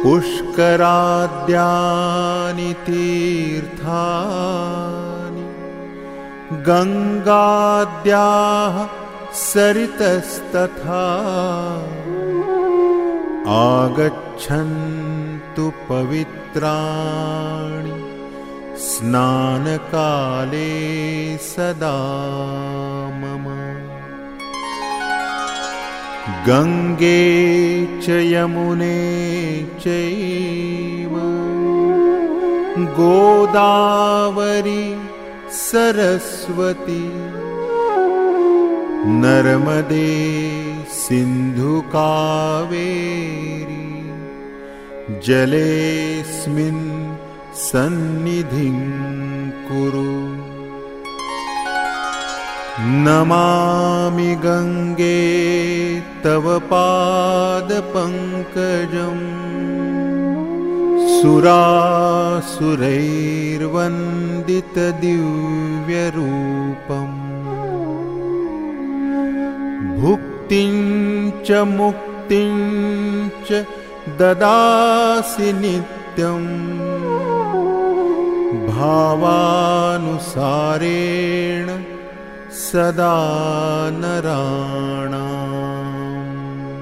पुष्कराद्यानि तीर्थानि गङ्गाद्याः सरितस्तथा आगच्छन्तु पवित्राणि स्नानकाले सदा मम। गङ्गे च यमुने चैव गोदावरी सरस्वती नर्मदे सिन्धु कावेरी जलेऽस्मिन् सन्निधिं कुरु। नमामि गङ्गे तव पादपङ्कजं सुरासुरैर्वन्दितदिव्यरूपम्। भुक्तिं च मुक्तिं च ददासि नित्यम् भावानुसारेण सदा नराणाम्।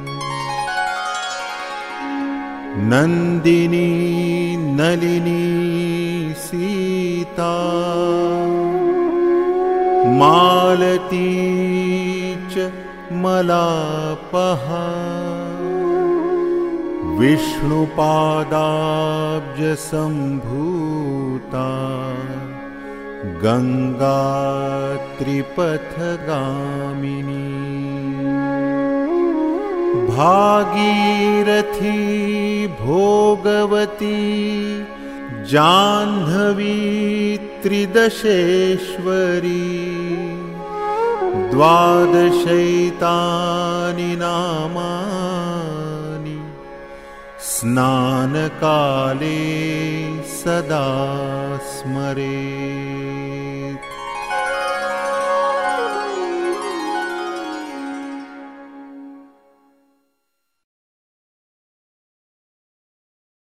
नन्दिनी नलिनी सीता मालती च मलापहा विष्णुपादाब्जसम्भूता गङ्गा त्रिपथगामिनी। भागीरथी भोगवती जाह्नवी त्रिदशेश्वरी द्वादशैतानि नामानि स्नानकाले सदा स्मरे।